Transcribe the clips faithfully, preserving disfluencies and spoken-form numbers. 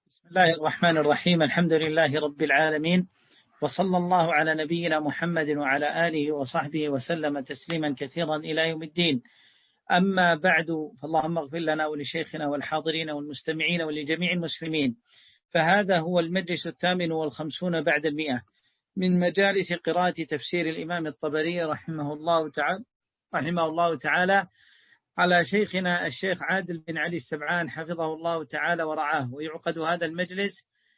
بسم الله الرحمن الرحيم. الحمد لله رب العالمين، وصلى الله على نبينا محمد وعلى آله وصحبه وسلم تسليما كثيرا إلى يوم الدين. أما بعد، فاللهم اغفر لنا ولشيخنا والحاضرين والمستمعين ولجميع المسلمين. فهذا هو المجلس الثامن والخمسون بعد المئة من مجالس قراءة تفسير الإمام الطبري رحمه الله تعالى رحمه الله تعالى على شيخنا الشيخ عادل بن علي السبعان حفظه الله تعالى ورعاه. ويعقد هذا المجلس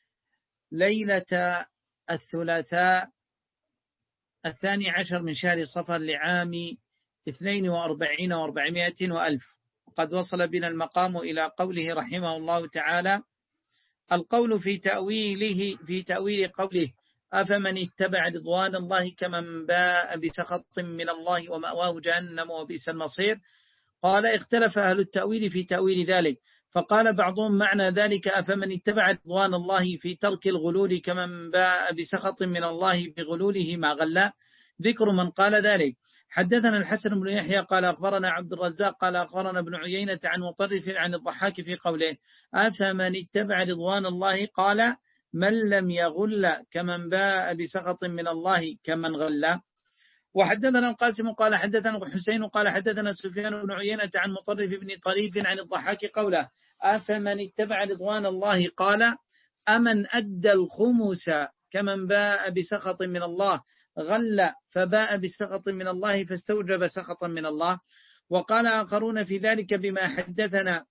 ليلة الثلاثاء الثاني عشر من شهر صفر لعام اثنين وأربعين وأربعمائة وألف. وقد وصل بنا المقام إلى قوله رحمه الله تعالى: القول في تأويله في تأويل قوله: أفمن اتبع رضوان الله كمن باء بسخط من الله ومأواه جهنم وبئس المصير. قال: اختلف أهل التأويل في تأويل ذلك، فقال بعضهم معنى ذلك أفمن اتبع رضوان الله في ترك الغلول كمن باء بسخط من الله بغلوله ما غلا. ذكر من قال ذلك: حدثنا الحسن بن يحيى قال أخبرنا عبد الرزاق قال أخبرنا ابن عيينة عن مطرف عن الضحاك في قوله: أفمن اتبع رضوان الله قال: من لم يغل كمن باء بسخط من الله كمن غلا. وحدثنا القاسم قال حدثنا حسين قال حدثنا سفيان بن عيينة عن مطرف بن طريف عن الضحاك قوله: أفمن اتبع رضوان الله قال: أمن أدى الخمس كمن باء بسخط من الله غل فباء بسخط من الله فاستوجب سخطا من الله. وقال آخرون في ذلك بما حدثنا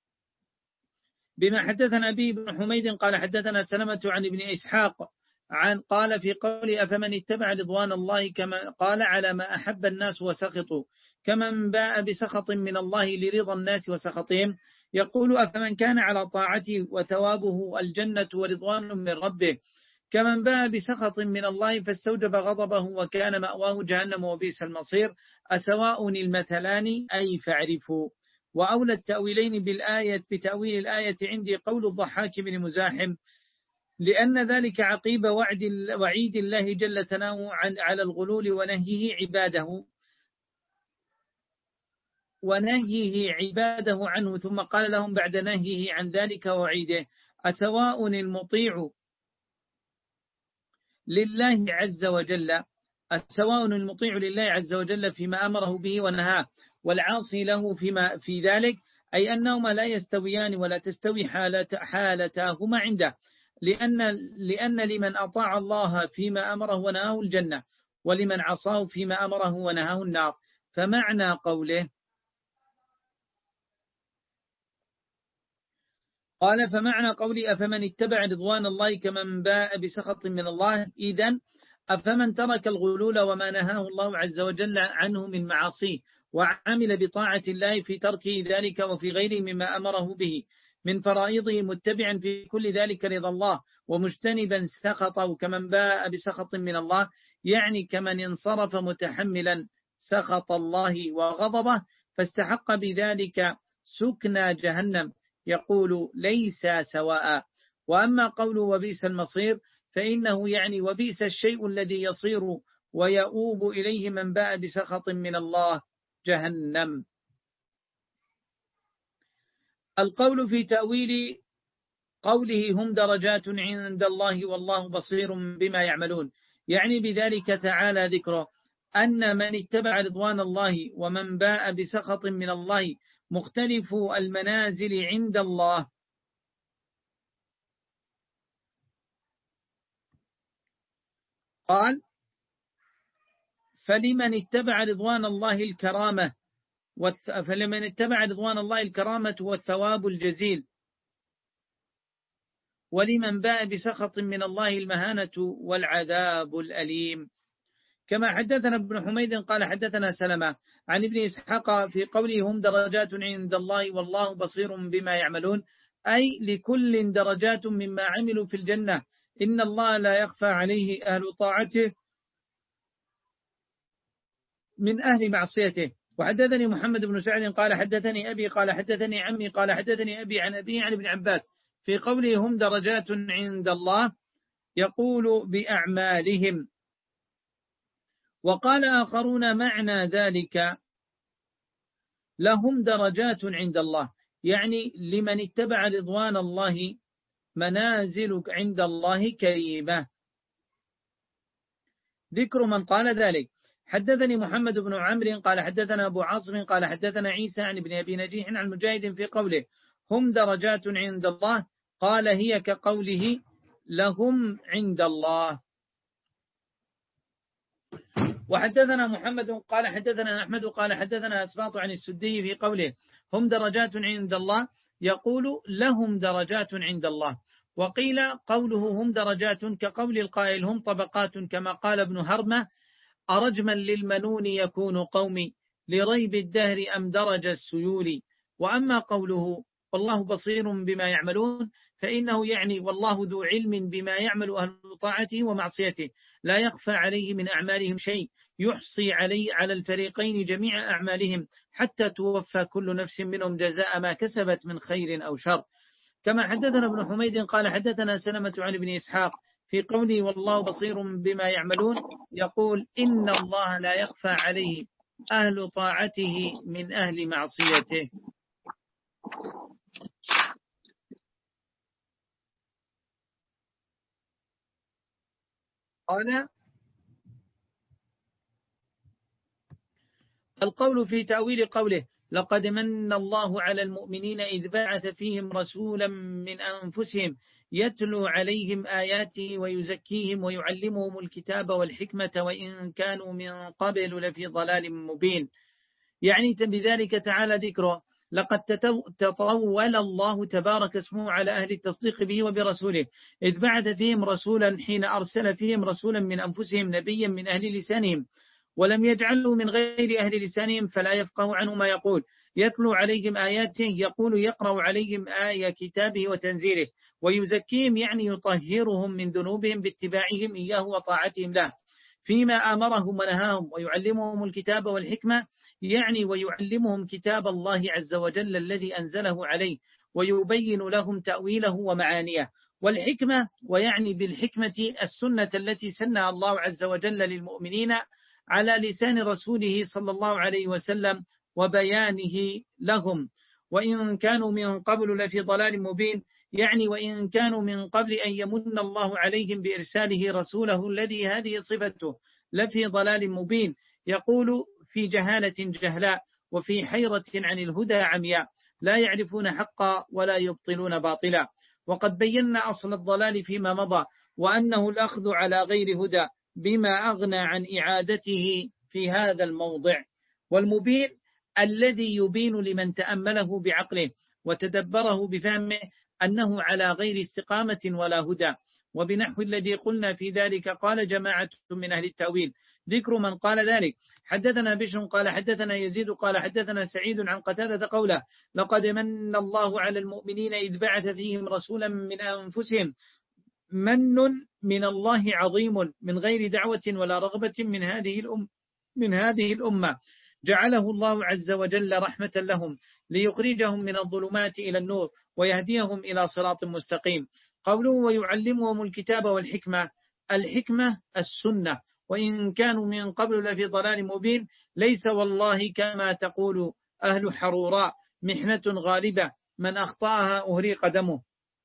بما حدثنا أبي بن حميد قال حدثنا سلمة عن ابن إسحاق عن قال في قول أفمن اتبع رضوان الله كما قال: على ما أحب الناس وسخطوا كمن باء بسخط من الله لرضا الناس وسخطهم. يقول: أفمن كان على طاعته وثوابه الجنة ورضوان من ربه كمن باء بسخط من الله فاستوجب غضبه وكان مأواه جهنم وبئس المصير. أسواء المثلان أي فاعرفوا. وأولى التأويلين بالآية بتأويل الآية عندي قول الضحاك بن مزاحم، لأن ذلك عقيب وعد وعيد الله جل ثناؤه على الغلول ونهيه عباده ونهيه عباده عنه، ثم قال لهم بعد نهيه عن ذلك ووعيده: أسواء المطيع لله عز وجل أسواء المطيع لله عز وجل فيما أمره به ونهاه، والعاصي له فيما في ذلك، أي أنهما لا يستويان ولا تستوي حالتاهما عنده، لأن لأن لمن أطاع الله فيما أمره ونهاه الجنة، ولمن عصاه فيما أمره ونهاه النار. فمعنى قوله قال فمعنى قولي أفمن اتبع رضوان الله كمن باء بسخط من الله، إذن أفمن ترك الغلول وما نهاه الله عز وجل عنه من معاصيه وعمل بطاعة الله في تركه ذلك وفي غيره مما أمره به من فرائضه، متبعا في كل ذلك رضا الله ومجتنبا سخطه كمن باء بسخط من الله، يعني كمن انصرف متحملا سخط الله وغضبه فاستحق بذلك سكنى جهنم. يقول: ليس سواء. وأما قوله وبئس المصير فإنه يعني وبئس الشيء الذي يصير ويؤوب إليه من باء بسخط من الله، جهنم. القول في تأويل قوله هم درجات عند الله والله بصير بما يعملون، يعني بذلك تعالى ذكره أن من اتبع رضوان الله ومن باء بسخط من الله مختلف المنازل عند الله. قال: فلمن اتبع رضوان الله الكرامة فلمن اتبع رضوان الله الكرامة والثواب الجزيل، ولمن باء بسخط من الله المهانة والعذاب الأليم. كما حدثنا ابن حميد قال حدثنا سلمة عن ابن إسحاق في قوله هم درجات عند الله والله بصير بما يعملون، أي لكل درجات مما عملوا في الجنة، إن الله لا يخفى عليه أهل طاعته من أهل معصيته. وحدثني محمد بن سعد قال حدثني أبي قال حدثني عمي قال حدثني أبي عن أبي عن ابن عباس في قوله هم درجات عند الله، يقول بأعمالهم. وقال آخرون معنى ذلك لهم درجات عند الله، يعني لمن اتبع رضوان الله منازل عند الله كريمة. ذكر من قال ذلك. حدثني محمد بن عمرو قال حدثنا أبو عاصم قال حدثنا عيسى عن ابن أبي نجيح عن مجاهد في قوله هم درجات عند الله، قال هي كقوله لهم عند الله. وحدثنا محمد قال حدثنا أحمد قال حدثنا أسباط عن السدي في قوله هم درجات عند الله، يقول لهم درجات عند الله. وقيل قوله هم درجات كقول القائل هم طبقات، كما قال ابن هرمة أرجما للمنون يكون قومي لريب الدهر أم درج السيول. وأما قوله والله بصير بما يعملون فإنه يعني والله ذو علم بما يعمل أهل طاعته ومعصيته، لا يخفى عليه من أعمالهم شيء، يحصي عليه على الفريقين جميع أعمالهم حتى توفى كل نفس منهم جزاء ما كسبت من خير أو شر. كما حدثنا ابن حميد قال حدثنا سلمة عن ابن إسحاق في قوله والله بصير بما يعملون، يقول إن الله لا يخفى عليه أهل طاعته من أهل معصيته. قال القول في تأويل قوله لقد من الله على المؤمنين إذ بعث فيهم رسولا من أنفسهم يتلو عليهم آياته ويزكيهم ويعلمهم الكتاب والحكمة وإن كانوا من قبل لفي ضلال مبين. يعني بذلك تعالى ذكره لقد تطول الله تبارك اسمه على أهل التصديق به وبرسوله إذ بعث فيهم رسولا حين أرسل فيهم رسولا من أنفسهم نبيا من أهل لسانهم، ولم يجعله من غير أهل لسانهم فلا يفقه عنه ما يقول، يتلو عليهم آياته يقول يقرأ عليهم آية كتابه وتنزيله، ويزكيهم يعني يطهرهم من ذنوبهم باتباعهم إياه وطاعتهم له فيما آمرهم ونهاهم، ويعلمهم الكتاب والحكمة يعني ويعلمهم كتاب الله عز وجل الذي أنزله عليه ويبين لهم تأويله ومعانيه. والحكمة ويعني بالحكمة السنة التي سنها الله عز وجل للمؤمنين على لسان رسوله صلى الله عليه وسلم وبيانه لهم، وإن كانوا من قبل لفي ضلال مبين يعني وإن كانوا من قبل أن يمن الله عليهم بإرساله رسوله الذي هذه صفته لفي ضلال مبين، يقول في جهالة جهلاء وفي حيرة عن الهدى عمياء لا يعرفون حقا ولا يبطلون باطلا. وقد بينا أصل الضلال فيما مضى وأنه الأخذ على غير هدى بما أغنى عن إعادته في هذا الموضع. والمبين الذي يبين لمن تأمله بعقله وتدبره بفهمه أنه على غير استقامة ولا هدى. وبنحو الذي قلنا في ذلك قال جماعة من أهل التأويل. ذكر من قال ذلك. حدثنا بشر قال حدثنا يزيد قال حدثنا سعيد عن قتادة قوله لقد من الله على المؤمنين إذ بعث فيهم رسولا من أنفسهم، من من الله عظيم من غير دعوة ولا رغبة من هذه الأم من هذه الأمة، جعله الله عز وجل رحمة لهم ليخرجهم من الظلمات إلى النور ويهديهم إلى صراط مستقيم. قوله ويعلمهم الكتاب والحكمة، الحكمة السنة، وإن كانوا من قبل لفي ضلال مبين، ليس والله كما تقول أهل حروراء محنة غالبة من أخطأها أهريق دمه،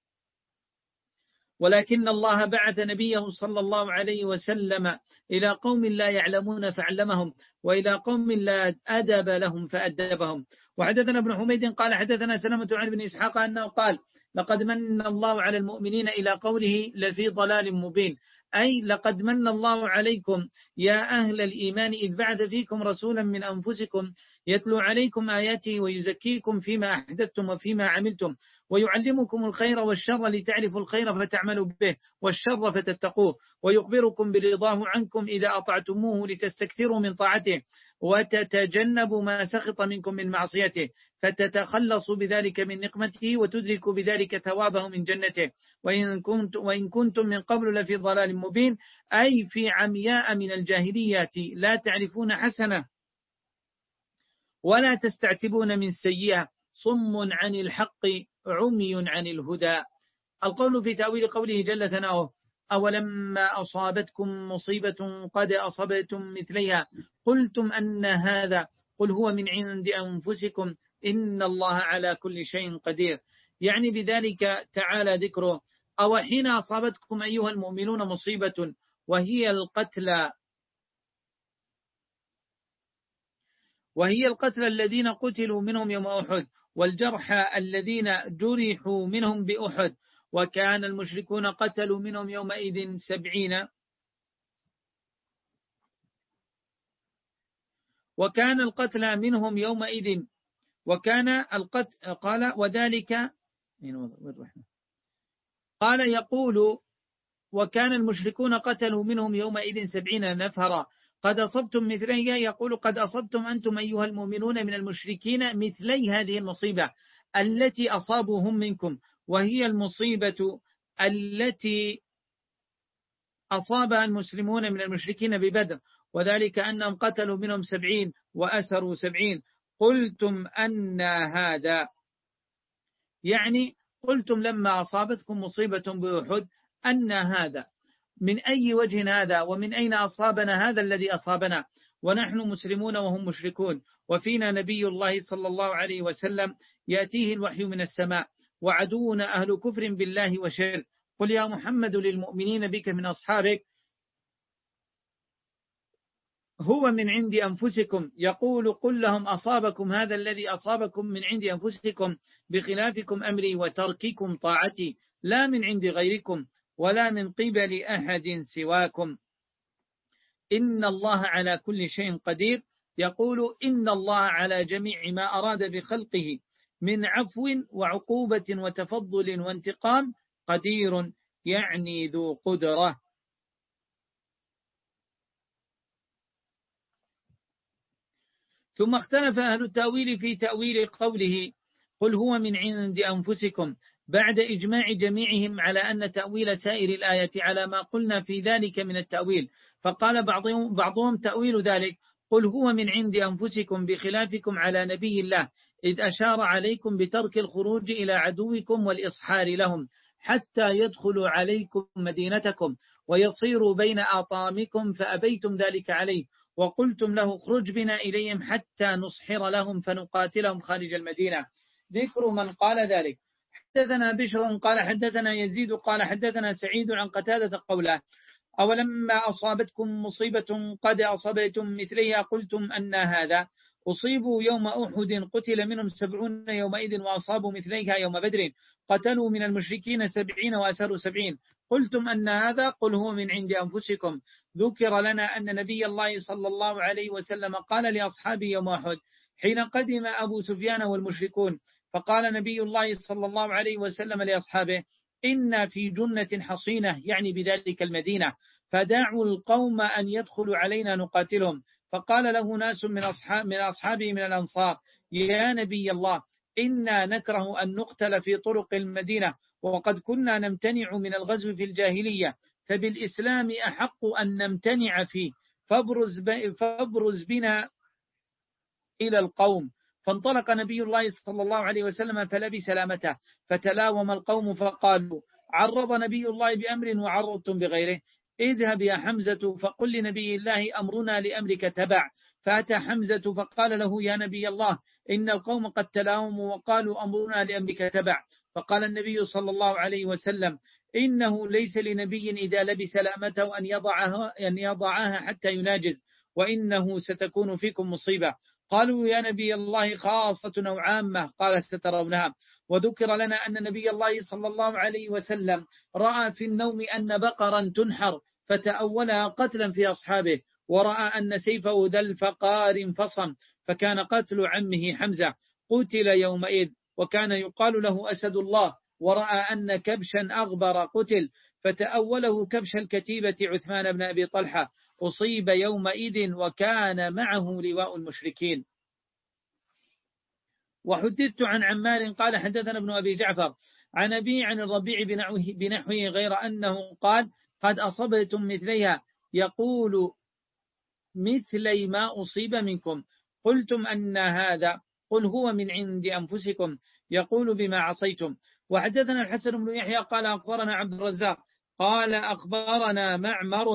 ولكن الله بعث نبيه صلى الله عليه وسلم إلى قوم لا يعلمون فعلمهم وإلى قوم لا أدب لهم فأدبهم. وحدثنا ابن حميد قال حدثنا سلمة عن ابن إسحاق أنه قال لقد من الله على المؤمنين إلى قوله لفي ضلال مبين، أي لقد من الله عليكم يا أهل الإيمان إذ بعث فيكم رسولا من أنفسكم يتلو عليكم آياته ويزكيكم فيما أحدثتم وفيما عملتم ويعلمكم الخير والشر لتعرفوا الخير فتعملوا به والشر فتتقوه، ويخبركم برضاه عنكم إذا أطعتموه لتستكثروا من طاعته وتتجنبوا ما سخط منكم من معصيته فتتخلصوا بذلك من نقمته وتدركوا بذلك ثوابه من جنته، وإن, كنت وإن كنتم من قبل لفي ضلال مبين، أي في عمياء من الجاهلية لا تعرفون حسنة ولا تستعتبون من سيئة، صم عن الحق عمي عن الهدى. القول في تأويل قوله جل ثناؤه أولما أصابتكم مصيبة قد أصبتم مثليها قلتم أن هذا قل هو من عند أنفسكم إن الله على كل شيء قدير، يعني بذلك تعالى ذكره أو حين أصابتكم أيها المؤمنون مصيبة وهي القتلى وهي القتلى الذين قتلوا منهم يوم أحد والجرحى الذين جرحوا منهم بأحد وكان المشركون قتلوا منهم يومئذ سبعين وكان القتلى منهم يومئذ وكان القتل قال وذلك قال يقول وكان المشركون قتلوا منهم يومئذ سبعين نفرا قد أصبتم مثلي يقول قد أصبتم أنتم أيها المؤمنون من المشركين مثلي هذه المصيبة التي أصابوهم منكم وهي المصيبة التي أصابها المسلمون من المشركين ببدر وذلك أنهم قتلوا منهم سبعين وأسروا سبعين قلتم أن هذا يعني قلتم لما أصابتكم مصيبة بأحد أن هذا من أي وجه هذا ومن أين أصابنا هذا الذي أصابنا ونحن مسلمون وهم مشركون وفينا نبي الله صلى الله عليه وسلم يأتيه الوحي من السماء وعدونا أهل كفر بالله وشرك قل يا محمد للمؤمنين بك من أصحابك هو من عند أنفسكم يقول قل لهم أصابكم هذا الذي أصابكم من عند أنفسكم بخلافكم أمري وترككم طاعتي لا من عند غيركم ولا من قبل أحد سواكم إن الله على كل شيء قدير يقول إن الله على جميع ما أراد بخلقه من عفو وعقوبة وتفضل وانتقام قدير يعني ذو قدرة. ثم اختلف أهل التأويل في تأويل قوله قل هو من عند أنفسكم بعد إجماع جميعهم على أن تأويل سائر الآية على ما قلنا في ذلك من التأويل فقال بعضهم, بعضهم تأويل ذلك قل هو من عند أنفسكم بخلافكم على نبي الله إذ أشار عليكم بترك الخروج إلى عدوكم والإصحار لهم حتى يدخلوا عليكم مدينتكم ويصيروا بين أطامكم فأبيتم ذلك عليه وقلتم له اخرج بنا إليهم حتى نصحر لهم فنقاتلهم خارج المدينة. ذكر من قال ذلك حدثنا بشر قال حدثنا يزيد قال حدثنا سعيد عن قتادة قوله أولما أصابتكم مصيبة قد أصبتم مثلها قلتم أن هذا أصيبوا يوم أحد قتل منهم سبعون يومئذ وأصابوا مثليها يوم بدر قتلوا من المشركين سبعين وأسروا سبعين قلتم أن هذا قل هو من عند أنفسكم. ذكر لنا أن نبي الله صلى الله عليه وسلم قال لأصحابه يوم أحد حين قدم أبو سفيان والمشركون فقال نبي الله صلى الله عليه وسلم لأصحابه إن في جنة حصينة يعني بذلك المدينة فدعوا القوم أن يدخلوا علينا نقاتلهم فقال له ناس من أصحاب من أصحابه من الأنصار يا نبي الله إنا نكره أن نقتل في طرق المدينة وقد كنا نمتنع من الغزو في الجاهلية فبالإسلام أحق أن نمتنع فيه فابرز, فابرز بنا إلى القوم فانطلق نبي الله صلى الله عليه وسلم فلبس سلامته فتلاوم القوم فقالوا عرض نبي الله بأمر وعرضتم بغيره اذهب يا حمزة فقل لنبي الله أمرنا لأمرك تبع فأتى حمزة فقال له يا نبي الله إن القوم قد تلاوموا وقالوا أمرنا لأمرك تبع فقال النبي صلى الله عليه وسلم إنه ليس لنبي إذا لبس لامته أن يضعها, أن يضعها حتى يناجز وإنه ستكون فيكم مصيبة. قالوا يا نبي الله خاصة أو عامة قال سترونها. وذكر لنا أن نبي الله صلى الله عليه وسلم رأى في النوم أن بقرا تنحر فتأولها قتلا في أصحابه ورأى أن سيفه ذا الفقار انفصم فكان قتل عمه حمزة قتل يومئذ وكان يقال له أسد الله ورأى أن كبشا أغبر قتل فتأوله كبش الكتيبة عثمان بن أبي طلحة أصيب يومئذ وكان معه لواء المشركين. وحدثت عن عمار قال حدثنا ابن أبي جعفر عن أبي عن الربيع بنحوه غير أنه قال قد أصبتم مثليها يقول مثلي ما أصيب منكم قلتم أن هذا قل هو من عند أنفسكم يقول بما عصيتم. وحدثنا الحسن بن يحيى قال أخبرنا عبد الرزاق قال أخبرنا معمر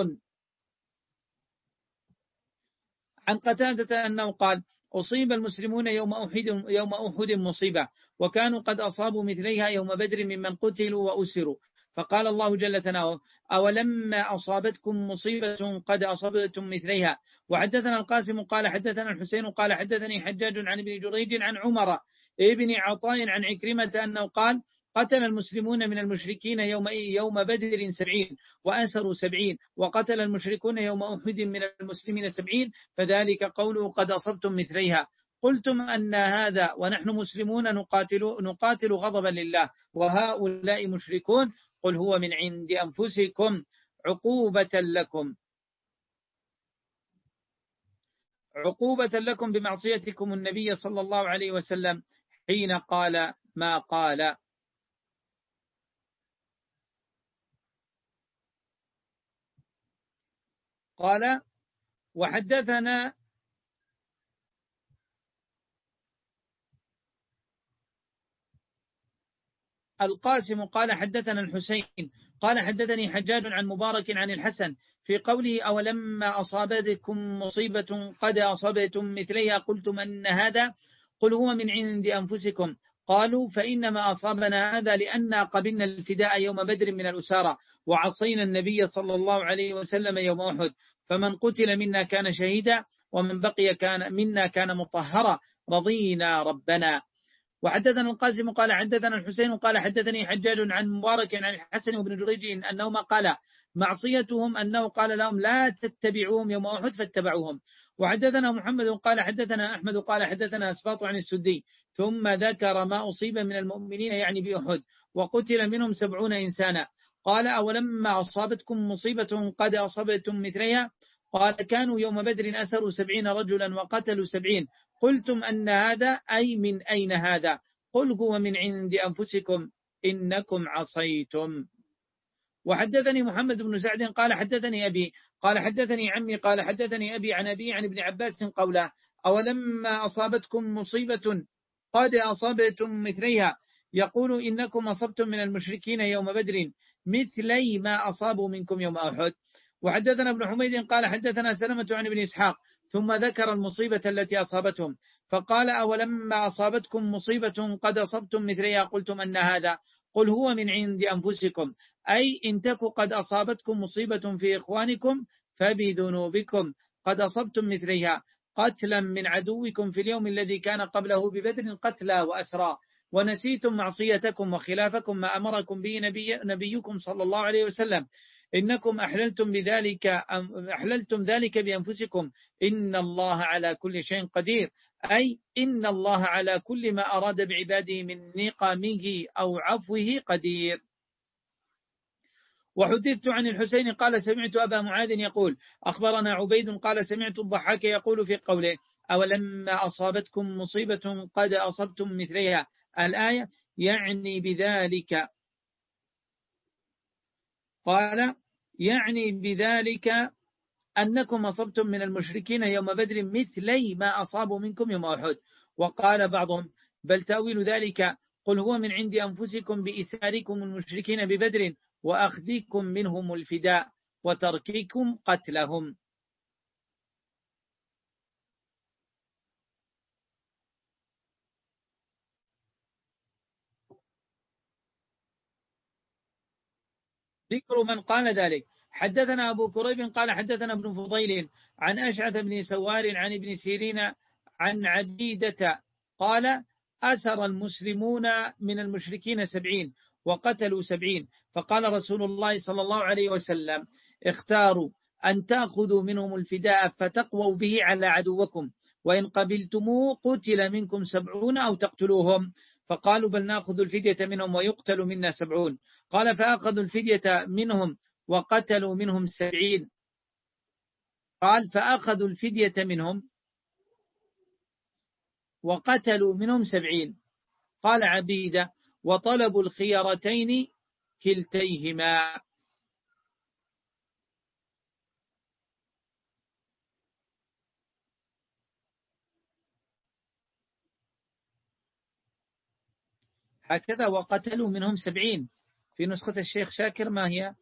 عن قتادة أنه قال أصيب المسلمون يوم أحد, يوم أحد مصيبة وكانوا قد أصابوا مثليها يوم بدر ممن قتلوا وأسروا فقال الله جل ثناؤه أولما أصابتكم مصيبة قد أصبتم مثليها. وحدثنا القاسم قال حدثنا الحسين قال حدثني حجاج عن ابن جريج عن عمر ابن عطاء عن عكرمة أنه قال قتل المسلمون من المشركين يوم يوم بدر سبعين وأسروا سبعين، وقتل المشركون يوم أحد من المسلمين سبعين، فذلك قوله قد أصبتم مثليها. قلتم أن هذا ونحن مسلمون نقاتل, نقاتل غضبا لله وهؤلاء مشركون، قل هو من عند أنفسكم عقوبة لكم عقوبة لكم بمعصيتكم النبي صلى الله عليه وسلم حين قال ما قال. قال وحدثنا القاسم قال حدثنا الحسين قال حدثني حجاج عن مبارك عن الحسن في قوله أولما أصابتكم مصيبة قد أصبتم مثليها قلتم أن هذا، قل هو من عند أنفسكم. قالوا فإنما أصابنا هذا لأن قبلنا الفداء يوم بدر من الأسارى وعصينا النبي صلى الله عليه وسلم يوم أحد، فمن قتل منا كان شهيدا ومن بقي كان منا كان مطهرا رضينا ربنا. وحدثنا القاسم قال حدثنا الحسين قال حدثني حجاج عن مبارك عن الحسن وابن جريج أنهما قال معصيتهم أنه قال لهم لا تتبعوهم يوم أحد فاتبعوهم. وحدثنا محمد قال حدثنا أحمد قال حدثنا أسباط عن السدي ثم ذكر ما أصيب من المؤمنين يعني بأحد وقتل منهم سبعون إنسانا. قال أولما أصابتكم مصيبة قد أصبتم مثلها قال كانوا يوم بدر أسروا سبعين رجلا وقتلوا سبعين، قلتم أن هذا أي من أين هذا، قل هو من عند أنفسكم إنكم عصيتم. وحدثني محمد بن سعد قال حدثني أبي قال حدثني عمي قال حدثني أبي عن أبي عن ابن عباس قوله أولما أصابتكم مصيبة قد أصبتم مثليها يقول إنكم أصبتم من المشركين يوم بدر مثلي ما أصابوا منكم يوم أحد. وحدثنا ابن حميد قال حدثنا سلمة عن ابن إسحاق ثم ذكر المصيبة التي أصابتهم فقال أولما أصابتكم مصيبة قد أصبتم مثليها قلتم أن هذا، قل هو من عند أنفسكم أي إن تكوا قد أصابتكم مصيبة في إخوانكم فبذنوبكم قد أصبتم مثليها قتلا من عدوكم في اليوم الذي كان قبله ببدر قتلا وأسرى، ونسيتم معصيتكم وخلافكم ما أمركم به نبي نبيكم صلى الله عليه وسلم، إنكم أحللتم بذلك أحللتم ذلك بأنفسكم، إن الله على كل شيء قدير أي إن الله على كل ما أراد بعباده من نقمه أو عفوه قدير. وحدثت عن الحسين قال سمعت أبا معاذ يقول أخبرنا عبيد قال سمعت الضحاك يقول في قوله أولما أصابتكم مصيبة قد أصبتم مثلها الآية يعني بذلك قال يعني بذلك أنكم أصبتم من المشركين يوم بدر مثلي ما أصابوا منكم يوم أحد. وقال بعضهم بل تأويل ذلك قل هو من عند أنفسكم بإساركم المشركين ببدر وأخذكم منهم الفداء وترككم قتلهم. ذكر من قال ذلك حدثنا أبو كريب قال حدثنا ابن فضيل عن أشعث بن سوار عن ابن سيرين عن عبيدة قال أسر المسلمون من المشركين سبعين وقتلوا سبعين، فقال رسول الله صلى الله عليه وسلم اختاروا أن تأخذوا منهم الفداء فتقووا به على عدوكم، وإن قبلتموه قتل منكم سبعون أو تقتلوهم، فقالوا بل نأخذ الفدية منهم ويقتل منا سبعون. قال فأخذوا الفدية منهم وقتلوا منهم سبعين. قال فأخذوا الفدية منهم وقتلوا منهم سبعين. قال عبيدة وطلبوا الخيارتين كلتيهما. هكذا وقتلوا منهم سبعين في نسخة الشيخ شاكر ما هي؟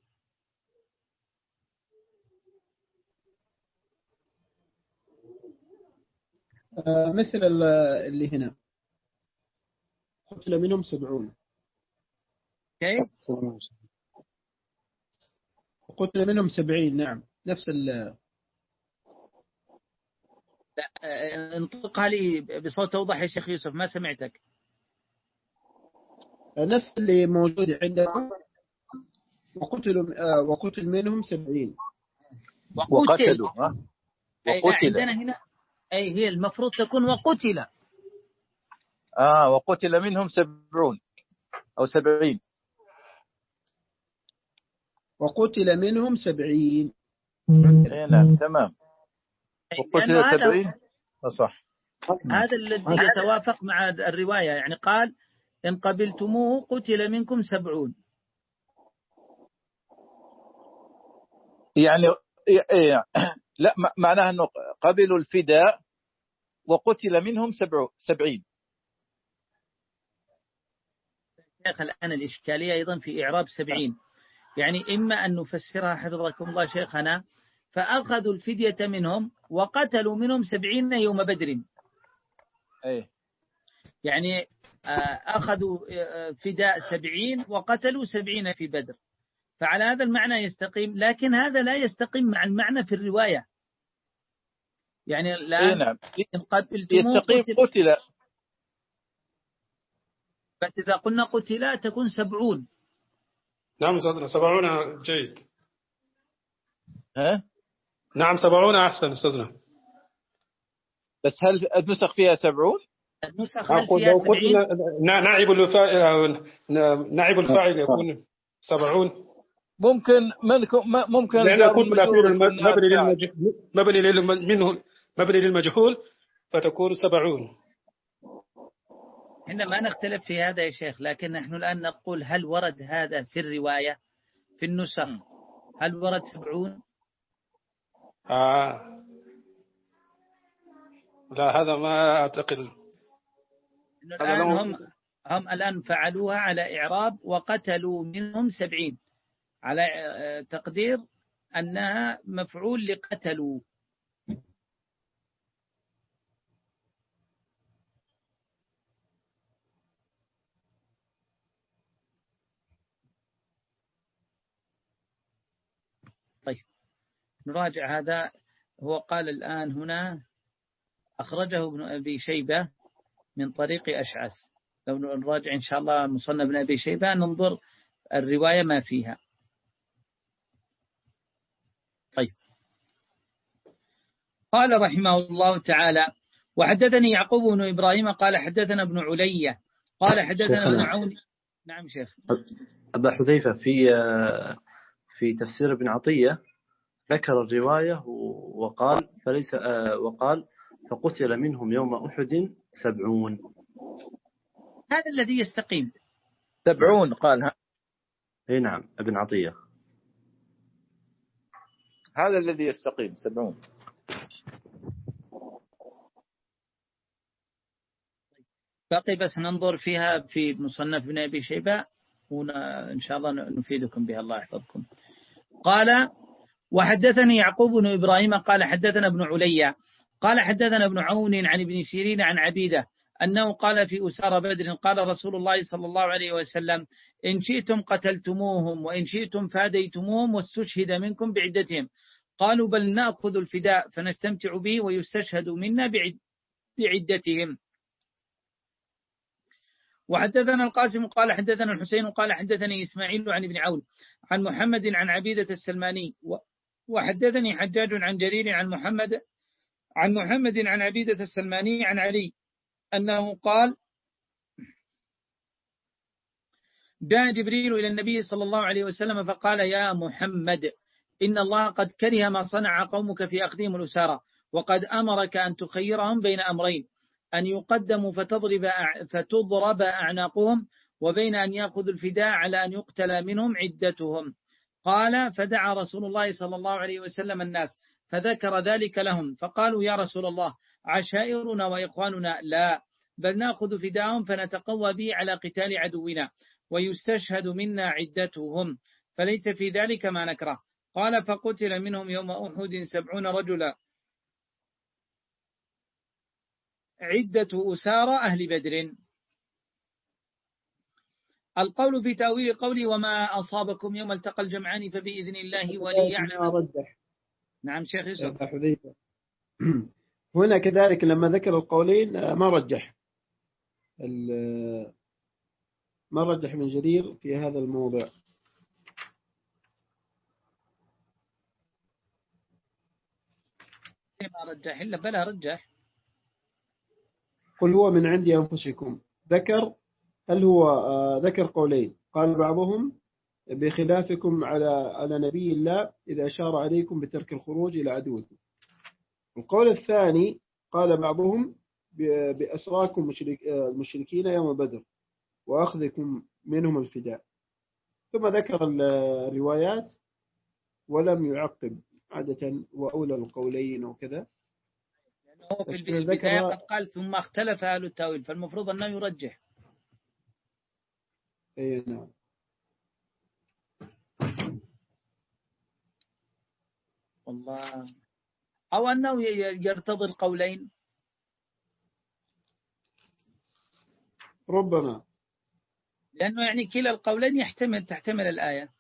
آه مثل اللي هنا قتل منهم سبعون. كيف؟ وقتل منهم سبعين. نعم نفس ال انطقها لي بصوت أوضح يا شيخ يوسف، ما سمعتك. نفس اللي موجود عندكم. وقتلوا آه، وقتل منهم سبعين. وقتل. وقتلوا ها أي لا، وقتل. عندنا هنا أي هي المفروض تكون وقتل. آه وقتل منهم سبعون أو سبعين. وقتل منهم سبعين. إيه نعم تمام. لأنه وقتل هذا سبعين صح. هذا الذي يتوافق مع الرواية، يعني قال إن قبلتموه قتل منكم سبعون. يعني إيه لا معناها أنه قبلوا الفداء وقتل منهم سبعين. شيخ الآن الإشكالية أيضا في إعراب سبعين، يعني إما أن نفسرها حفظكم الله شيخنا، فأخذوا الفدية منهم وقتلوا منهم سبعين يوم بدر. أيه. يعني أخذوا فداء سبعين وقتلوا سبعين في بدر، فعلى هذا المعنى يستقيم، لكن هذا لا يستقيم مع المعنى في الرواية. يعني الآن إيه نعم إن قتلتموه يستقيم قتل. قتل. بس إذا قلنا قتلا تكون سبعون. نعم أستاذنا سبعون جيد. ها؟ نعم سبعون أحسن أستاذنا. بس هل النسخ فيها سبعون؟ النسخ هل فيها سبعين؟ نائب الفاعل نائب الفاعل يكون سبعون. ممكن ممكن لأن يكون مبني للمجهول مبني للمجهول فتكون سبعون. إحنا ما نختلف في هذا يا شيخ، لكن نحن الآن نقول هل ورد هذا في الرواية في النسخ؟ هل ورد سبعون؟ آه. لا هذا ما أعتقد. الآن هم هم الآن فعلوها على إعراب وقتلوا منهم سبعين، على تقدير أنها مفعول لقتلوا. طيب نراجع هذا. هو قال الآن هنا أخرجه ابن أبي شيبة من طريق أشعث. لو نراجع إن شاء الله مصنف ابن أبي شيبة ننظر الرواية ما فيها. طيب قال رحمه الله تعالى وحدثني يعقوب بن إبراهيم قال حدثنا ابن علية قال حدثنا ابن عون. نعم شيخ. أبا حذيفة في في تفسير ابن عطية ذكر الرواية وقال فليس وقال فقتل منهم يوم أحد سبعون. هذا الذي يستقيم سبعون قال ها. اي نعم ابن عطية هذا الذي يستقيم سبعون. باقي بس ننظر فيها في مصنف ابن أبي شيبة وإن شاء الله نفيدكم بها الله يحفظكم. قال وحدثني يعقوب بن إبراهيم قال حدثنا ابن عليا قال حدثنا ابن عون عن ابن سيرين عن عبيدة أنه قال في أسار بدر قال رسول الله صلى الله عليه وسلم إن شئتم قتلتموهم وإن شئتم فاديتموهم واستشهد منكم بعدتهم. قالوا بل نأخذ الفداء فنستمتع به ويستشهد منا بعدتهم. وحدثنا القاسم قال حدثنا الحسين قال حدثني إسماعيل عن ابن عون عن محمد عن عبيدة السلماني وحدثني حجاج عن جرير عن محمد عن محمد عن عبيدة السلماني عن علي أنه قال جاء جبريل إلى النبي صلى الله عليه وسلم فقال يا محمد إن الله قد كره ما صنع قومك في أخذهم الأسارى وقد أمرك أن تخيرهم بين أمرين أن يقدموا فتضرب فتضرب أعناقهم وبين أن يأخذوا الفداء على أن يقتل منهم عدتهم. قال فدعا رسول الله صلى الله عليه وسلم الناس فذكر ذلك لهم فقالوا يا رسول الله عشائرنا وإخواننا لا بل نأخذ فداءهم فنتقوى به على قتال عدونا ويستشهد منا عدتهم فليس في ذلك ما نكره. قال فقتل منهم يوم أحد سبعون رجلا عدة أسارى أهل بدر. القول في تأويل قولي وما أصابكم يوم التقى الجمعان فبإذن الله وليعلم. رجح. نعم شيخ يوسف. حذيفة هنا كذلك لما ذكر القولين ما رجح ما رجح من جرير في هذا الموضع. ما رجح إلا بلا رجح. قل هو من عند أنفسكم ذكر هل هو ذكر قولين قال بعضهم بخلافكم على على نبي الله إذا أشار عليكم بترك الخروج إلى عدوكم. القول الثاني قال بعضهم بأسراكم المشركين يوم بدر وأخذكم منهم الفداء، ثم ذكر الروايات ولم يعقب عادة وأولى القولين وكذا. لأنه في البداية قد قال ثم اختلف أهل التأويل، فالمفروض أنه يرجح. أي نعم. والله أو أنه يرتضي القولين ربما، لأنه يعني كلا القولين يحتمل تحتمل الآية،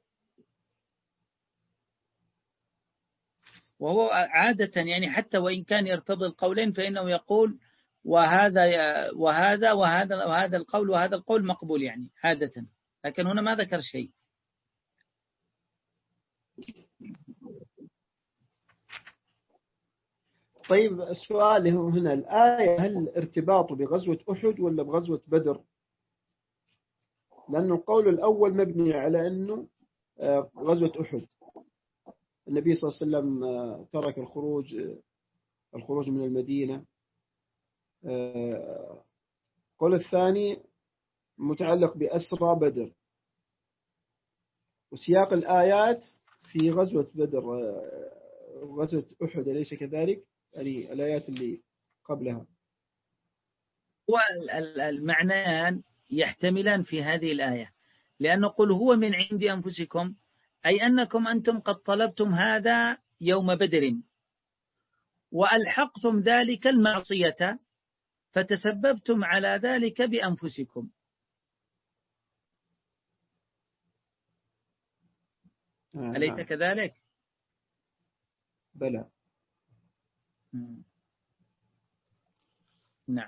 وهو عادة يعني حتى وإن كان يرتضي القولين فإنه يقول وهذا وهذا وهذا وهذا القول وهذا القول مقبول يعني عادة، لكن هنا ما ذكر شيء. طيب السؤال هنا الآية هل ارتباط بغزوة أحد ولا بغزوة بدر؟ لأن القول الأول مبني على أنه غزوة أحد النبي صلى الله عليه وسلم ترك الخروج الخروج من المدينة. القول الثاني متعلق بأسرى بدر، وسياق الآيات في غزوة بدر غزوة أحد أليس كذلك؟ يعني الآيات اللي قبلها. والمعنيان يحتملان في هذه الآية، لأنه قل هو من عند أنفسكم أي أنكم أنتم قد طلبتم هذا يوم بدر وألحقتم ذلك المعصية فتسببتم على ذلك بأنفسكم. آه أليس نعم. كذلك؟ بلى. نعم.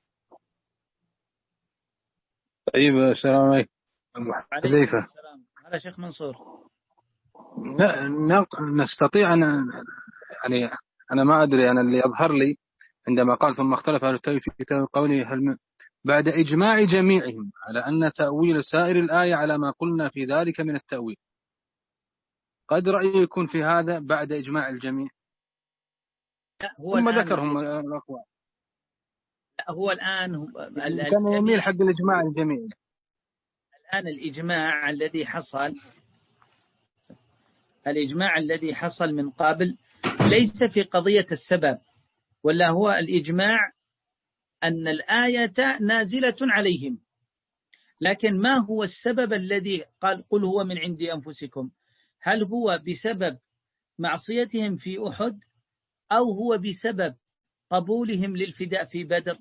طيب السلام عليكم. حذيفة. هذا شيخ منصور. نستطيع أن يعني أنا ما أدري، أنا اللي يظهر لي عندما قال ثم اختلف أهل التأويل في كتاب قوله هل بعد إجماع جميعهم على أن تأويل سائر الآية على ما قلنا في ذلك من التأويل، قد رأي يكون في هذا بعد إجماع الجميع. ثم ذكرهم الأقوال. هو الآن كان يميل حق الإجماع الجميع. الآن الإجماع الذي حصل الإجماع الذي حصل من قبل ليس في قضية السبب، ولا هو الإجماع أن الآية نازلة عليهم، لكن ما هو السبب الذي قال قل هو من عند أنفسكم؟ هل هو بسبب معصيتهم في أحد أو هو بسبب قبولهم للفداء في بدر؟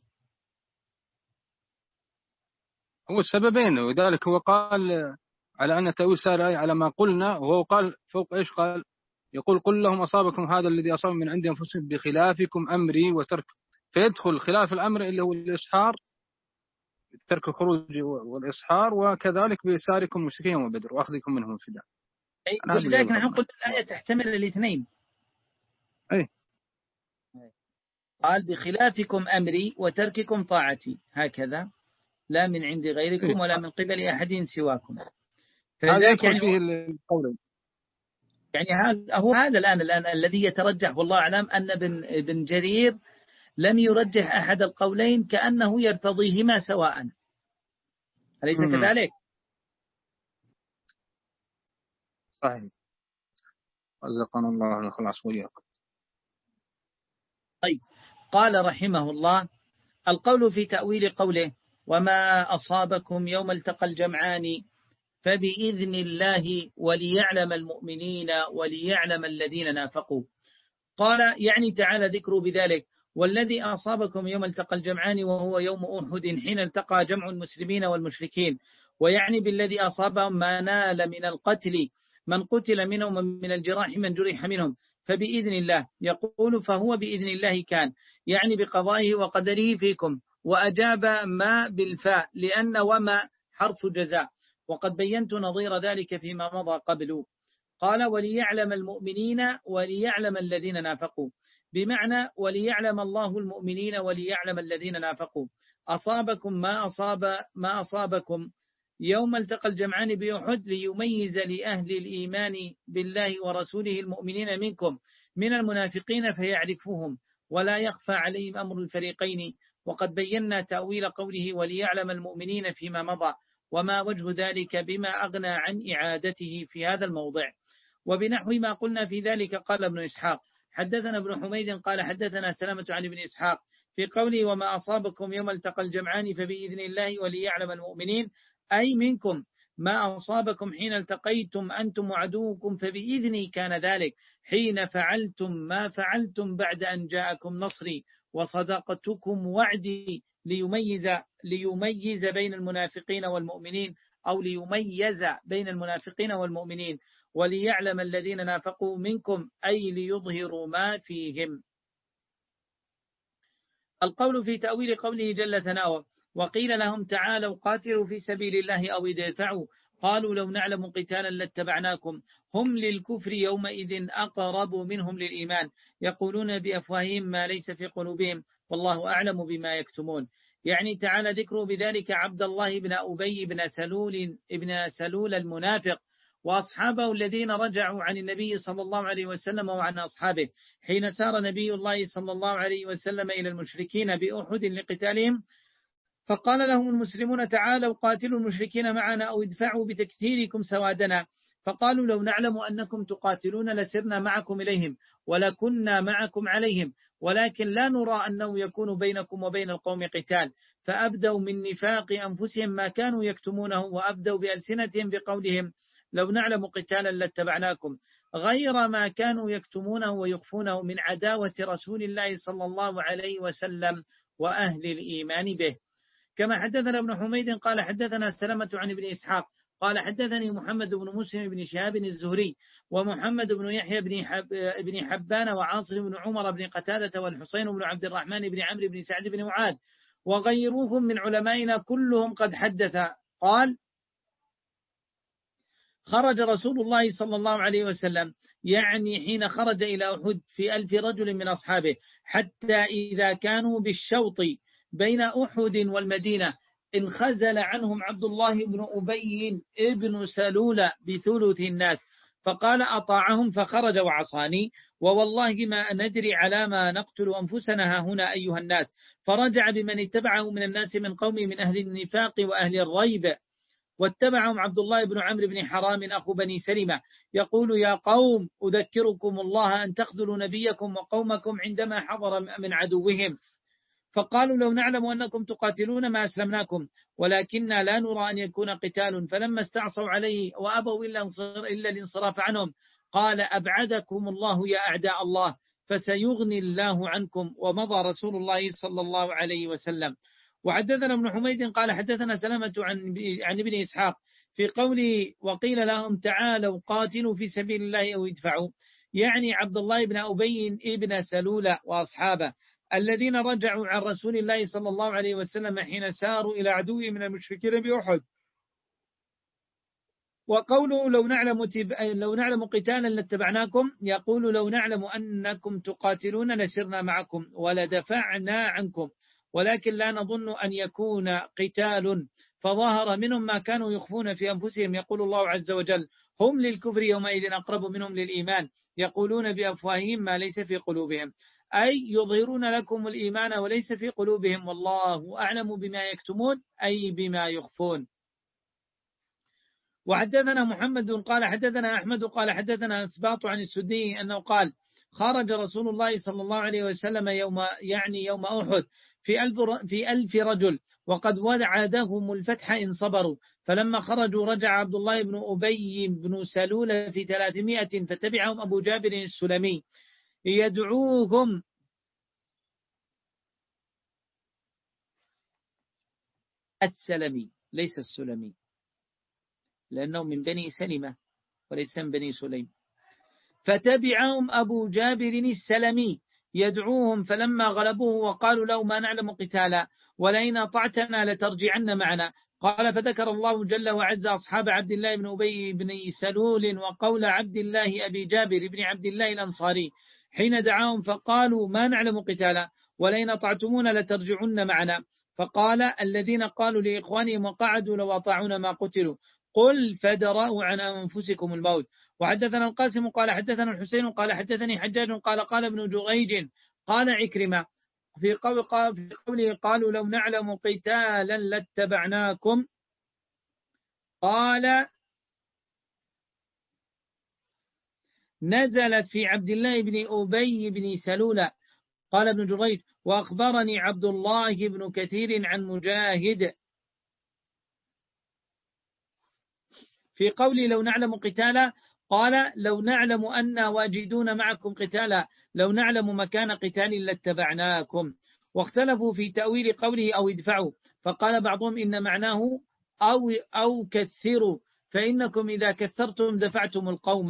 هو السببين، وذلك هو قال على أن تأويل سائر الآية على ما قلنا، وهو قال فوق إيش قال؟ يقول قل لهم أصابكم هذا الذي أصاب من عند أنفسكم بخلافكم أمري وترك، فيدخل خلاف الأمر اللي هو الإصحار، ترك الخروج والإصحار، وكذلك بإساركم المشركين يوم بدر وأخذكم منهم الفداء. ولذلك نحن قلت الآية تحتمل الاثنين. أي قال بخلافكم أمري وترككم طاعتي، هكذا لا من عند غيركم ولا من قبل أحد سواكم. فذلك يعني فيه القول يعني هذا هو هذا الآن الآن الذي يترجح، والله أعلم أن ابن ابن جرير لم يرجح أحد القولين كأنه يرتضيهما سواء، أليس م- كذلك؟ صحيح. رزقنا الله الخلاص وإياكم. طيب، قال رحمه الله القول في تأويل قوله وما أصابكم يوم التقى الجمعان فبإذن الله وليعلم المؤمنين وليعلم الذين نافقوا. قال يعني تعالى ذكره بذلك والذي أصابكم يوم التقى الجمعان وهو يوم أحد حين التقى جمع المسلمين والمشركين ويعني بالذي أصابهم ما نال من القتل من قتل منهم ومن الجراح من جرح منهم فبإذن الله. يقول فهو بإذن الله كان، يعني بقضائه وقدره فيكم. وأجاب ما بالفاء لأن وما حرف جزاء، وقد بينت نظير ذلك فيما مضى قبل. قال وليعلم المؤمنين وليعلم الذين نافقوا، بمعنى وليعلم الله المؤمنين وليعلم الذين نافقوا. أصابكم ما أصاب ما أصابكم يوم التقى الجمعان بأحد ليميز لأهل الإيمان بالله ورسوله المؤمنين منكم من المنافقين فيعرفوهم ولا يخفى عليهم أمر الفريقين. وقد بينا تأويل قوله وليعلم المؤمنين فيما مضى، وما وجه ذلك بما أغنى عن إعادته في هذا الموضع. وبنحو ما قلنا في ذلك قال ابن إسحاق حدثنا ابن حميد قال حدثنا سلامة عن ابن إسحاق في قوله وما أصابكم يوم التقى الجمعان فبإذن الله وليعلم المؤمنين، أي منكم ما أصابكم حين التقيتم أنتم وعدوكم فبإذني كان ذلك، حين فعلتم ما فعلتم بعد أن جاءكم نصري وصدقتكم وعدي ليميز ليميز بين المنافقين والمؤمنين، أو ليميز بين المنافقين والمؤمنين، وليعلم الذين نافقوا منكم أي ليظهروا ما فيهم. القول في تأويل قوله جل ثناؤه وقيل لهم تعالوا قاتلوا في سبيل الله أو ادفعوا قالوا لو نعلم قتالا لاتبعناكم هم للكفر يومئذ أقرب منهم للإيمان يقولون بأفواههم ما ليس في قلوبهم والله أعلم بما يكتمون. يعني تعالى ذكره بذلك عبد الله بن أبي بن سلول ابن سلول المنافق وأصحابه الذين رجعوا عن النبي صلى الله عليه وسلم وعن أصحابه حين سار نبي الله صلى الله عليه وسلم إلى المشركين بأحد لقتالهم، فقال لهم المسلمون تعالوا قاتلوا المشركين معنا أو ادفعوا بتكثيركم سوادنا، فقالوا لو نعلم أنكم تقاتلون لسرنا معكم إليهم ولكنا معكم عليهم، ولكن لا نرى أنه يكون بينكم وبين القوم قتال، فأبدوا من نفاق أنفسهم ما كانوا يكتمونه وأبدوا بألسنتهم بقولهم لو نعلم قتالا لاتبعناكم، غير ما كانوا يكتمونه ويخفونه من عداوة رسول الله صلى الله عليه وسلم وأهل الإيمان به. كما حدثنا ابن حميد قال حدثنا سلمة عن ابن إسحاق قال حدثني محمد بن مسلم بن شهاب الزهري ومحمد بن يحيى بن, حب بن حبان وعاصم بن عمر بن قتادة والحسين بن عبد الرحمن بن عمرو بن سعد بن معاذ وغيروهم من علمائنا كلهم قد حدث قال خرج رسول الله صلى الله عليه وسلم يعني حين خرج إلى أحد في ألف رجل من أصحابه حتى إذا كانوا بالشوط بين أحد والمدينة انخزل عنهم عبد الله بن أبي ابن سلول بثلث الناس فقال أطاعهم فخرج وعصاني ووالله ما ندري على ما نقتل أنفسنا هنا أيها الناس، فرجع بمن اتبعه من الناس من قومه من أهل النفاق وأهل الريب، واتبعهم عبد الله بن عمرو بن حرام أخو بني سلمة يقول يا قوم أذكركم الله أن تخذلوا نبيكم وقومكم عندما حضر من عدوهم، فقالوا لو نعلم أنكم تقاتلون ما أسلمناكم ولكننا لا نرى أن يكون قتال، فلما استعصوا عليه وأبوا إلا الانصراف عنهم قال أبعدكم الله يا أعداء الله فسيغني الله عنكم، ومضى رسول الله صلى الله عليه وسلم. وحدثنا ابن حميد قال حدثنا سلامة عن, عن ابن إسحاق في قوله وقيل لهم تعالوا قاتلوا في سبيل الله أو ادفعوا، يعني عبد الله بن أبي ابن سلول وأصحابه الذين رجعوا عن رسول الله صلى الله عليه وسلم حين ساروا إلى عدو من المشركين بأحد. وقوله لو نعلم, تب... لو نعلم قتالا لاتبعناكم يقول لو نعلم أنكم تقاتلون لسرنا معكم ولدفعنا عنكم، ولكن لا نظن أن يكون قتال، فظهر منهم ما كانوا يخفون في أنفسهم يقول الله عز وجل هم للكفر يومئذ أقرب منهم للإيمان يقولون بأفواههم ما ليس في قلوبهم، أي يظهرون لكم الإيمان وليس في قلوبهم والله أعلم بما يكتمون أي بما يخفون. وحدثنا محمد قال حدثنا أحمد قال حدثنا أسباط عن السدي أنه قال خرج رسول الله صلى الله عليه وسلم يوم يعني يوم أحد في ألف, في ألف رجل وقد وعدهم الفتح إن صبروا، فلما خرجوا رجع عبد الله بن أبي بن سلول في ثلاثمائة فتبعهم أبو جابر السلمي يدعوهم السلمي ليس السلمي لأنه من بني سلمة وليس من بني سليم. فتبعهم أبو جابر السلمي يدعوهم، فلما غلبوه وقالوا له ما نعلم قتالا ولئن أطعتنا لترجعن معنا. قال فذكر الله جل وعز أصحاب عبد الله بن أبي بن سلول وقول عبد الله أبي جابر بن عبد الله الأنصاري حين دعاهم فقالوا ما نعلم قتالا ولئن أطعتمونا لترجعن معنا. فقال الذين قالوا لإخوانهم وقعدوا لو أطاعونا ما قتلوا قل فادرأوا عن أنفسكم الموت. وحدثنا القاسم قال حدثنا الحسين قال حدثني حجاج قال قال ابن جريج قال عكرمة في قوله قالوا لو نعلم قتالا لاتبعناكم قال نزلت في عبد الله بن أبي بن سلول. قال ابن جريج وأخبرني عبد الله بن كثير عن مجاهد في قولي لو نعلم قتالا قال لو نعلم أن واجدون معكم قتالا لو نعلم مكان قتال لاتبعناكم. واختلفوا في تأويل قوله أو ادفعوا، فقال بعضهم إن معناه أو, أو كثروا فإنكم إذا كثرتم دفعتم القوم.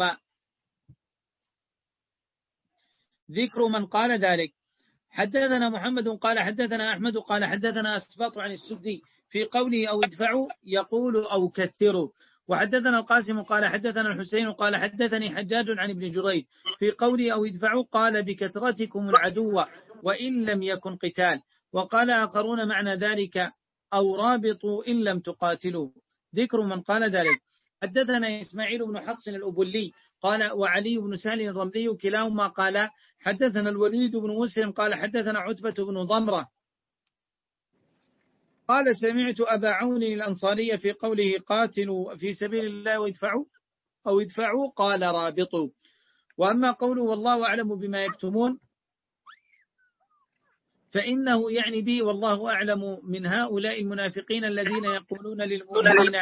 ذكر من قال ذلك. حدثنا محمد قال حدثنا أحمد قال حدثنا أسباط عن السدي في قوله أو ادفعوا يقول أو كثروا. وحدثنا القاسم قال حدثنا الحسين قال حدثني حجاج عن ابن جريج في قوله أو ادفعوا قال بكثرتكم العدو وإن لم يكن قتال. وقال آخرون معنى ذلك أو رابطوا إن لم تقاتلوا. ذكر من قال ذلك. حدثنا إسماعيل بن حفص الأبلي قال وعلي بن سهل الرملي كلاهما قال حدثنا الوليد بن مسلم قال حدثنا عتبة بن ضمرة قال سمعت أبا عون الأنصاري في قوله قاتلوا في سبيل الله وادفعوا أو ادفعوا قال رابطوا. وأما قوله والله أعلم بما يكتمون فإنه يعني به والله أعلم من هؤلاء المنافقين الذين يقولون للمؤمنين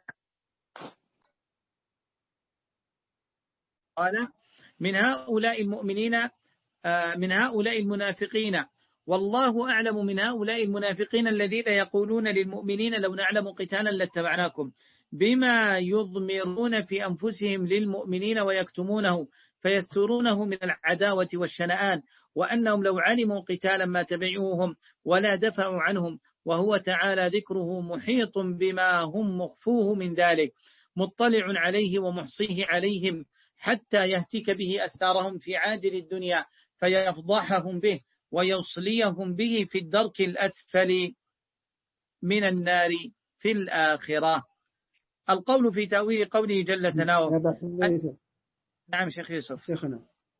قال من هؤلاء المؤمنين من هؤلاء المنافقين والله أعلم من هؤلاء المنافقين الذين يقولون للمؤمنين لو نعلم قتالا لاتبعناكم بما يضمرون في أنفسهم للمؤمنين ويكتمونه فيسترونه من العداوة والشنآن وأنهم لو علموا قتالا ما تبعوهم ولا دفعوا عنهم وهو تعالى ذكره محيط بما هم مخفوه من ذلك مطلع عليه ومحصيه عليهم حتى يهتك به أستارهم في عاجل الدنيا فيفضحهم به ويصليهم به في الدرك الأسفل من النار في الآخرة. القول في تأويل قوله جل ثناؤه. نعم شيخ يوسف. شيخنا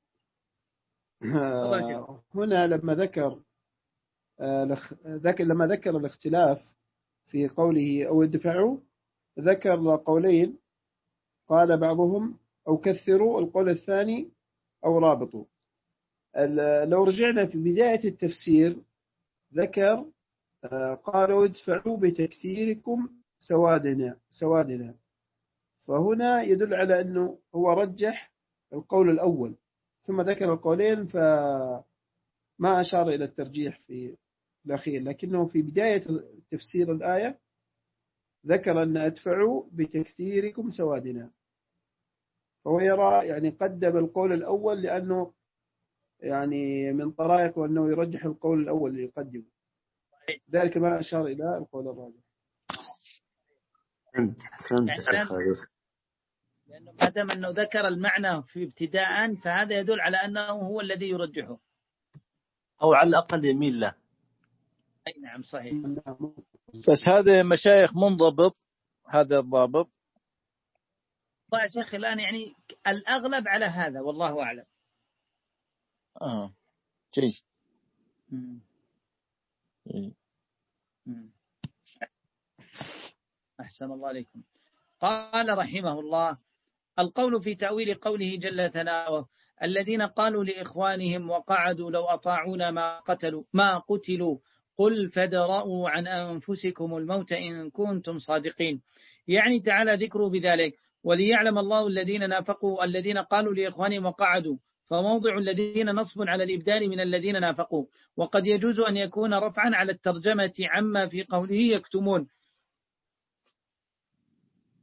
هنا لما ذكر ذكر لما ذكر الاختلاف في قوله أو ادفعوا ذكر قولين قال بعضهم أو كثروا القول الثاني أو رابطوا. لو رجعنا في بداية التفسير ذكر قالوا ادفعوا بتكثيركم سوادنا سوادنا فهنا يدل على أنه هو رجح القول الأول ثم ذكر القولين فما أشار إلى الترجيح في الأخير لكنه في بداية تفسير الآية ذكر أن ادفعوا بتكثيركم سوادنا فهو يرى يعني قدم القول الأول لأنه يعني من طرائقه أنه يرجح القول الأول اللي يقدمه ذلك ما أشار إلى القول الراجح. لأنه ما دام أنه ذكر المعنى في ابتداء فهذا يدل على أنه هو الذي يرجحه أو على الأقل يميل له. أي نعم صحيح. بس هذا مشايخ منضبط هذا الضابط. والله يا شيخ الآن يعني الأغلب على هذا والله أعلم. آه جيد. أحسن الله عليكم. قال رحمه الله القول في تأويل قوله جل ثناؤه الذين قالوا لإخوانهم وقعدوا لو أطاعونا ما قتلوا ما قتلوا قل فادرءوا عن أنفسكم الموت إن كنتم صادقين. يعني تعالى ذكروا بذلك وليعلم الله الذين نافقوا الذين قالوا لإخوانهم وقعدوا فموضع الذين نصب على الإبدال من الذين نافقوا وقد يجوز أن يكون رفعا على الترجمة عما في قوله يكتمون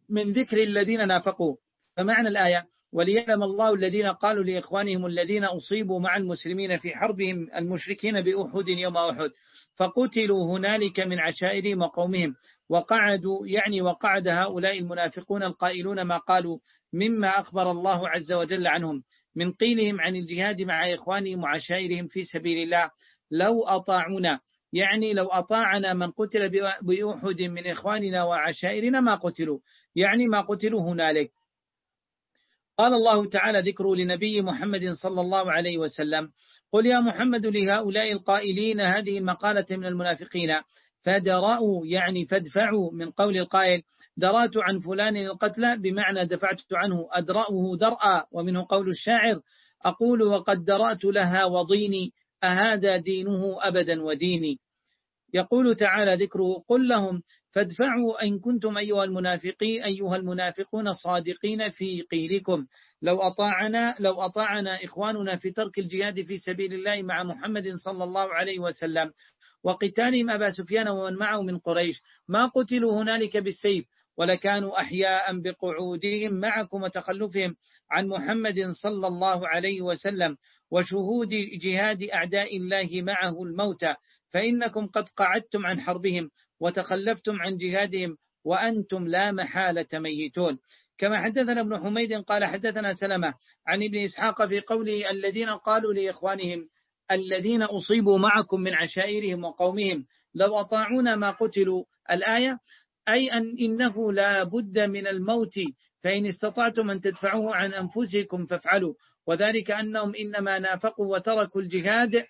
من ذكر الذين نافقوا. فمعنى الآية: وليعلم الله الذين قالوا لإخوانهم الذين أصيبوا مع المسلمين في حربهم المشركين بأحد يوم أحد فقتلوا هنالك من عشائرهم وقومهم وقعدوا، يعني وقعد هؤلاء المنافقون القائلون ما قالوا مما أخبر الله عز وجل عنهم من قيلهم عن الجهاد مع إخوانهم وعشائرهم في سبيل الله لو أطاعونا، يعني لو أطاعنا من قتل بأحد من إخواننا وعشائرنا ما قتلوا، يعني ما قتلوا هنالك. قال الله تعالى ذكره لنبي محمد صلى الله عليه وسلم: قل يا محمد لهؤلاء القائلين هذه المقالة من المنافقين فدرأوا، يعني فادفعوا، من قول القائل درأت عن فلان القتل بمعنى دفعت عنه، أدرأه درأ. ومنه قول الشاعر: أقول وقد درأت لها وضيني أهذا دينه أبدا وديني. يقول تعالى ذكره: قل لهم فادفعوا إن كنتم أيها المنافقين أيها المنافقون صادقين في قيلكم لو أطاعنا لو أطاعنا إخواننا في ترك الجهاد في سبيل الله مع محمد صلى الله عليه وسلم وقتالهم أبا سفيان ومن معه من قريش ما قتلوا هنالك بالسيف ولكانوا أحياء بقعودهم معكم وتخلفهم عن محمد صلى الله عليه وسلم وشهود جهاد أعداء الله معه الموتى، فإنكم قد قعدتم عن حربهم وتخلفتم عن جهادهم وأنتم لا محالة ميتون. كما حدثنا ابن حميد قال حدثنا سلمة عن ابن إسحاق في قوله الذين قالوا لإخوانهم الذين أصيبوا معكم من عشائرهم وقومهم لو أطاعونا ما قتلوا، الآية أي أن إنه لا بد من الموت، فإن استطعتم أن تدفعوه عن أنفسكم فافعلوا، وذلك أنهم إنما نافقوا وتركوا الجهاد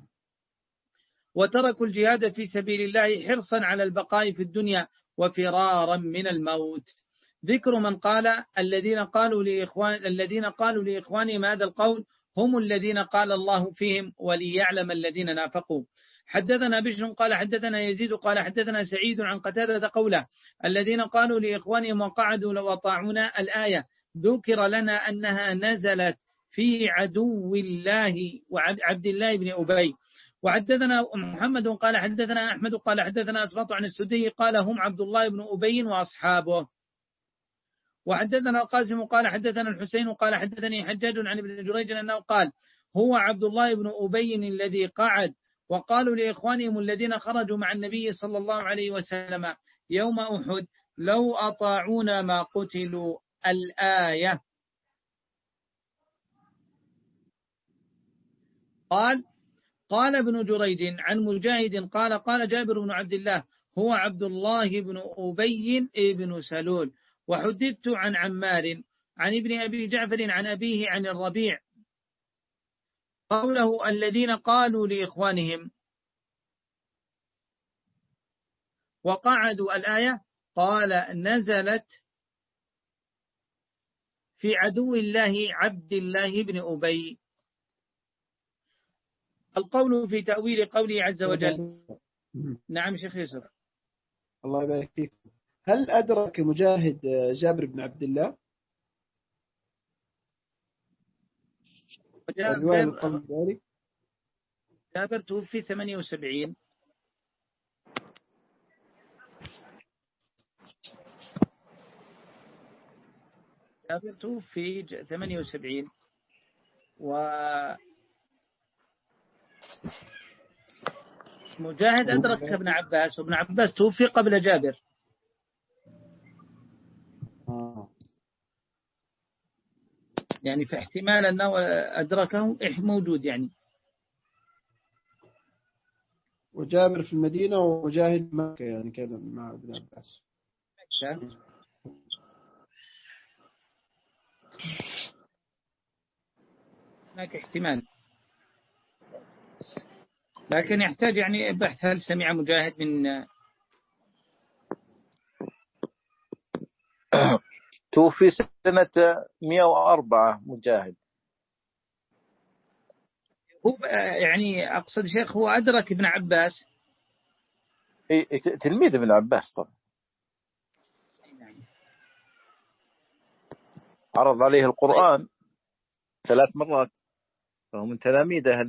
وتركوا الجهاد في سبيل الله حرصا على البقاء في الدنيا وفرارا من الموت. ذكر من قال الذين قالوا لإخوان الذين قالوا لإخوانهم هذا القول هم الذين قال الله فيهم وليعلم الذين نافقوا. حدثنا بشر قال حدثنا يزيد قال حدثنا سعيد عن قتادة قوله الذين قالوا لإخوانهم وقعدوا لو أطاعونا، الآية ذكر لنا أنها نزلت في عدو الله وعبد الله بن أبي. وحدثنا محمد قال حدثنا أحمد قال حدثنا أسباط عن السدي قال هم عبد الله بن أبي وأصحابه. وحدثنا القاسم قال حدثنا الحسين قال حدثني حجاج عن ابن جريج أنه قال هو عبد الله بن أبي الذي قعد. وقالوا لإخوانهم الذين خرجوا مع النبي صلى الله عليه وسلم يوم أحد لو أطاعونا ما قتلوا، الآية. قال قال ابن جريج عن مجاهد قال قال جابر بن عبد الله هو عبد الله بن أبي بن سلول. وحدثت عن عمار عن ابن أبي جعفر عن أبيه عن الربيع قوله الذين قالوا لإخوانهم وقعدوا، الآية قال نزلت في عدو الله عبد الله بن أبي. القول في تأويل قوله عز وجل. نعم شيخ يوسف. الله يبارك فيك. هل أدرك مجاهد جابر بن عبد الله؟ جابر, جابر توفي ثمانية وسبعين. جابر توفي ثمانية وسبعين و مجاهد أدرك ابن عباس وابن عباس توفي قبل جابر. يعني في احتمال أنه أدركه موجود يعني. وجابر في المدينة ومجاهد مكة يعني كذا مع ابن عباس. هناك احتمال، لكن يحتاج يعني بحث هل سمع مجاهد من توفي سنة مئة وأربعة مجاهد. هو يعني أقصد شيخ هو أدرك ابن عباس. تلميذ ابن عباس طبعا، عرض عليه القرآن ثلاث مرات، فهو من تلاميذه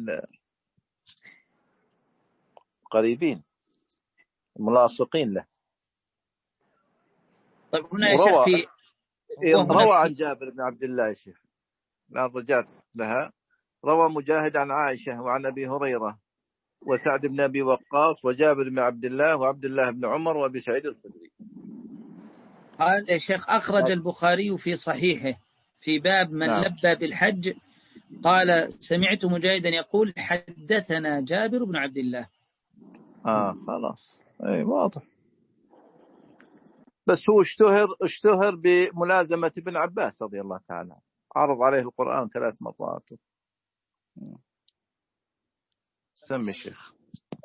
القريبين الملاصقين له. طيب هنا يا شيخ في روى عن جابر بن عبد الله يا شيخ، لا رجعت لها، روى مجاهد عن عائشة وعن أبي هريرة وسعد بن أبي وقاص وجابر بن عبد الله وعبد الله بن عمر وأبي سعيد الخدري. قال يا شيخ أخرج البخاري في صحيحه في باب من نعم. لبى بالحج، قال سمعت مجاهدا يقول حدثنا جابر بن عبد الله. آه خلاص أي واضح. بس هو اشتهر اشتهر بملازمة ابن عباس رضي الله تعالى، عرض عليه القرآن ثلاث مرات. سمي الشيخ.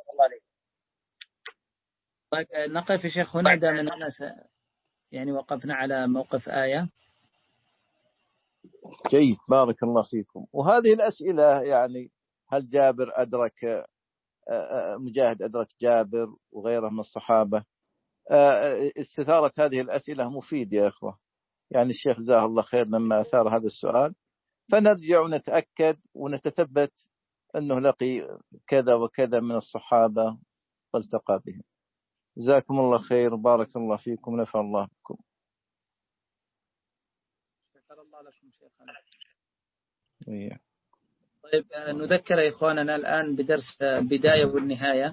طيب نقف يا شيخ هنا دام أننا يعني وقفنا على موقف آية. جيد بارك الله فيكم. وهذه الأسئلة يعني هل جابر أدرك مجاهد أدرك جابر وغيره من الصحابة، استثارة هذه الأسئلة مفيد يا أخوة. يعني الشيخ جزاه الله خير لما أثار هذا السؤال، فنرجع ونتأكد ونتثبت أنه لقي كذا وكذا من الصحابة والتقى بهم. جزاكم الله خير بارك الله فيكم نفع الله بكم. شكر الله لكم شيخنا. إيه. طيب نذكر إخواننا الآن بدرس البداية والنهاية.